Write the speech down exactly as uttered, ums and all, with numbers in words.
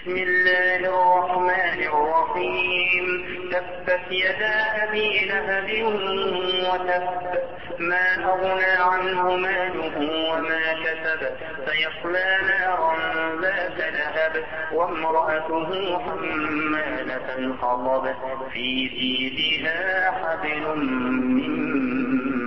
بسم الله الرحمن الرحيم تبت يدا أبي لهب وتب ما أغنى عنه ماله وما كسب سيصلى نارا ذات لهب وامرأته حمالة الحطب في جيدها حبل من